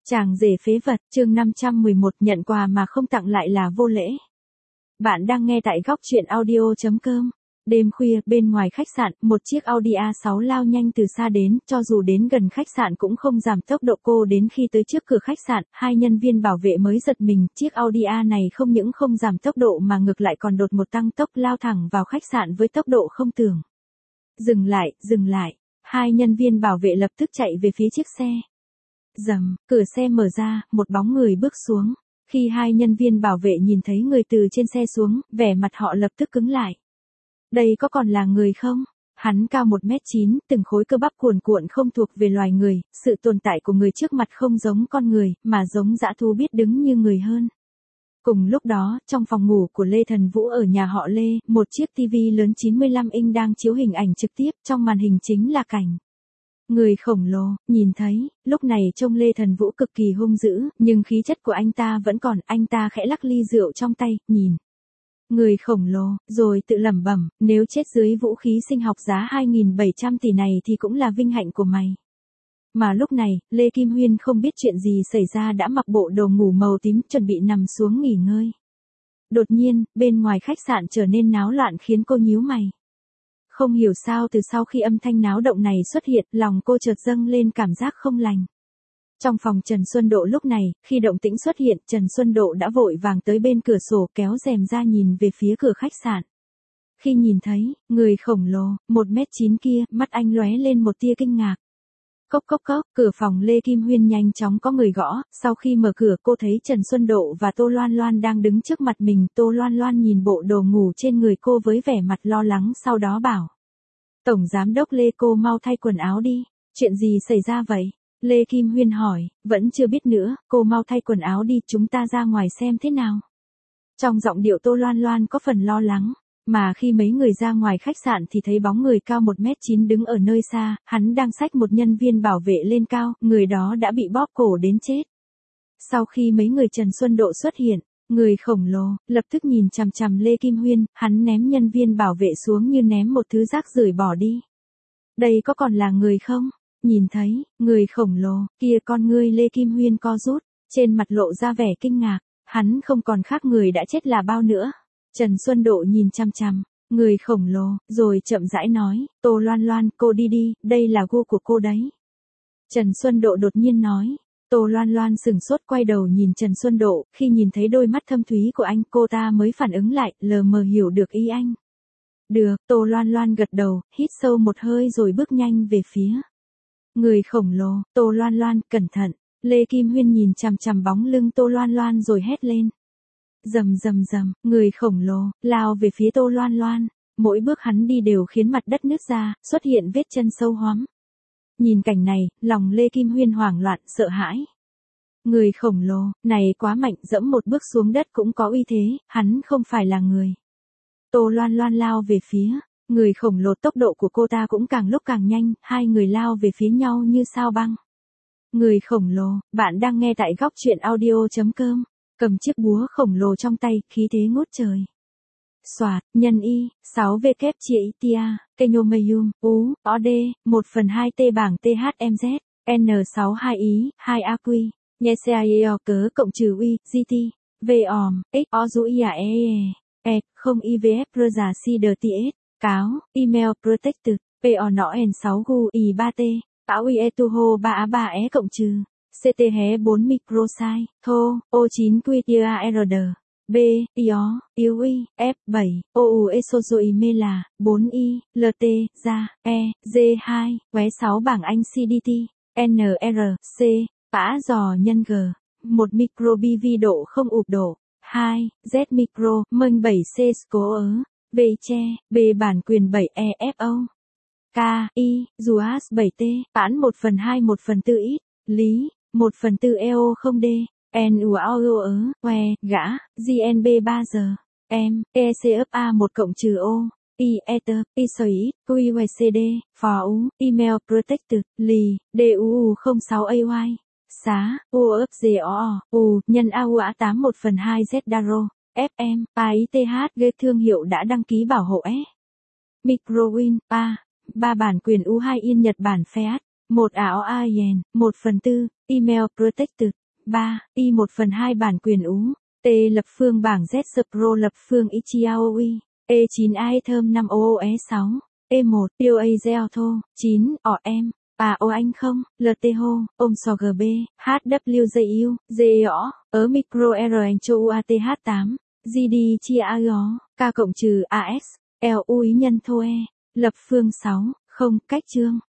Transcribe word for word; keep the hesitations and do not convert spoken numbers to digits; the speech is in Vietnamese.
Chàng rể phế vật, chương năm trăm mười một, nhận quà mà không tặng lại là vô lễ. Bạn đang nghe tại góc truyện audio chấm com. Đêm khuya, bên ngoài khách sạn, một chiếc Audi a sáu lao nhanh từ xa đến, cho dù đến gần khách sạn cũng không giảm tốc độ. Cô đến khi tới trước cửa khách sạn, hai nhân viên bảo vệ mới giật mình, chiếc Audi A này không những không giảm tốc độ mà ngược lại còn đột một tăng tốc lao thẳng vào khách sạn với tốc độ không tưởng. Dừng lại, dừng lại. Hai nhân viên bảo vệ lập tức chạy về phía chiếc xe. Rầm, cửa xe mở ra, một bóng người bước xuống. Khi hai nhân viên bảo vệ nhìn thấy người từ trên xe xuống, vẻ mặt họ lập tức cứng lại. Đây có còn là người không? Hắn cao một mét chín, từng khối cơ bắp cuồn cuộn không thuộc về loài người, sự tồn tại của người trước mặt không giống con người, mà giống dã thú biết đứng như người hơn. Cùng lúc đó, trong phòng ngủ của Lê Thần Vũ ở nhà họ Lê, một chiếc tivi lớn chín mươi lăm inch đang chiếu hình ảnh trực tiếp, trong màn hình chính là cảnh người khổng lồ. Nhìn thấy, lúc này trông Lê Thần Vũ cực kỳ hung dữ, nhưng khí chất của anh ta vẫn còn, anh ta khẽ lắc ly rượu trong tay, nhìn người khổng lồ, rồi tự lẩm bẩm, nếu chết dưới vũ khí sinh học giá hai nghìn bảy trăm tỷ này thì cũng là vinh hạnh của mày. Mà lúc này, Lê Kim Huyên không biết chuyện gì xảy ra đã mặc bộ đồ ngủ màu tím chuẩn bị nằm xuống nghỉ ngơi. Đột nhiên, bên ngoài khách sạn trở nên náo loạn khiến cô nhíu mày. Không hiểu sao từ sau khi âm thanh náo động này xuất hiện, lòng cô chợt dâng lên cảm giác không lành. Trong phòng Trần Xuân Độ lúc này, khi động tĩnh xuất hiện, Trần Xuân Độ đã vội vàng tới bên cửa sổ kéo rèm ra nhìn về phía cửa khách sạn. Khi nhìn thấy, người khổng lồ, một mét chín kia, mắt anh lóe lên một tia kinh ngạc. Cốc cốc cốc, cửa phòng Lê Kim Huyên nhanh chóng có người gõ, sau khi mở cửa cô thấy Trần Xuân Độ và Tô Loan Loan đang đứng trước mặt mình. Tô Loan Loan nhìn bộ đồ ngủ trên người cô với vẻ mặt lo lắng, sau đó bảo. Tổng giám đốc Lê, cô mau thay quần áo đi. Chuyện gì xảy ra vậy? Lê Kim Huyên hỏi, vẫn chưa biết nữa, cô mau thay quần áo đi, chúng ta ra ngoài xem thế nào. Trong giọng điệu Tô Loan Loan có phần lo lắng. Mà khi mấy người ra ngoài khách sạn thì thấy bóng người cao một mét chín đứng ở nơi xa, hắn đang xách một nhân viên bảo vệ lên cao, người đó đã bị bóp cổ đến chết. Sau khi mấy người Trần Xuân Độ xuất hiện, người khổng lồ, lập tức nhìn chằm chằm Lê Kim Huyên, hắn ném nhân viên bảo vệ xuống như ném một thứ rác rưởi bỏ đi. Đây có còn là người không? Nhìn thấy, người khổng lồ, kia con ngươi Lê Kim Huyên co rút, trên mặt lộ ra vẻ kinh ngạc, hắn không còn khác người đã chết là bao nữa. Trần Xuân Độ nhìn chăm chăm, người khổng lồ, rồi chậm rãi nói, Tô Loan Loan, cô đi đi, đây là gu của cô đấy. Trần Xuân Độ đột nhiên nói, Tô Loan Loan sừng sốt quay đầu nhìn Trần Xuân Độ, khi nhìn thấy đôi mắt thâm thúy của anh, cô ta mới phản ứng lại, lờ mờ hiểu được ý anh. Được, Tô Loan Loan gật đầu, hít sâu một hơi rồi bước nhanh về phía người khổng lồ. Tô Loan Loan, cẩn thận. Lê Kim Huyên nhìn chằm chằm bóng lưng Tô Loan Loan rồi hét lên. Rầm rầm rầm, người khổng lồ lao về phía Tô Loan Loan, mỗi bước hắn đi đều khiến mặt đất nứt ra, xuất hiện vết chân sâu hoắm. Nhìn cảnh này, lòng Lê Kim Huyên hoảng loạn, sợ hãi. Người khổng lồ này quá mạnh, dẫm một bước xuống đất cũng có uy thế, hắn không phải là người. Tô Loan Loan lao về phía người khổng lồ, tốc độ của cô ta cũng càng lúc càng nhanh, hai người lao về phía nhau như sao băng. Người khổng lồ, bạn đang nghe tại góc truyện audio chấm com. Cầm chiếc búa khổng lồ trong tay, khí thế ngút trời. Soạt, nhân y, sáu v kép chia itia, kenyomeyum, ú, od, một phần hai t bảng thmz, n sáu hai ý, hai aq, nheseo cớ cộng trừ uy, gt, v om, x o du ia e e, e, không ivf rza cdts, cáo, email protected, po nọ n sáu gu i ba t, áo ie tu ho ba a ba e cộng trừ. xê tê hé bốn microsite, thô, o chín qtard, b, io, yếu y, f bảy, ou esozoi mela, bốn i, lt, ra, e, g hai, qué sáu bảng Anh xê đê tê, nr, c, pã giò nhân g, một micro bv độ không ụp độ, hai, z micro, mênh bảy c cố ớ, v che, b bản quyền bảy e fo, k, i, duas bảy t, pãn một phần hai một phần tư ít, lý, một phần tư eo không d, n u a o ớ, que, gã, gnb ba giờ, em, ecfa một cộng trừ o, i, ether, isoid, qcd, for u, email protected, lì, du không sáu a y, xá, uofgo, u, nhân a u a tám một phần hai z daro, fm, paith, gây thương hiệu đã đăng ký bảo hộ S. Microwin, ba, ba bản quyền u hai in Nhật Bản Fiat, một ảo a yen, một phần tư, Email Protected. ba. Y một phần hai bản quyền ú. T. Lập phương bảng Z Pro lập phương Ichiaoi. E chín A Thơm năm O O E sáu. E một. Tiêu A Zeltho. chín. Ỏ em. À ô anh không. L T H O. Ôm sò G B. H W J U. G O. Ớ micro R anh cho U A T H tám. G D chia A O. K cộng trừ A S. L U ý nhân thô E. Lập phương sáu. Không. Cách chương.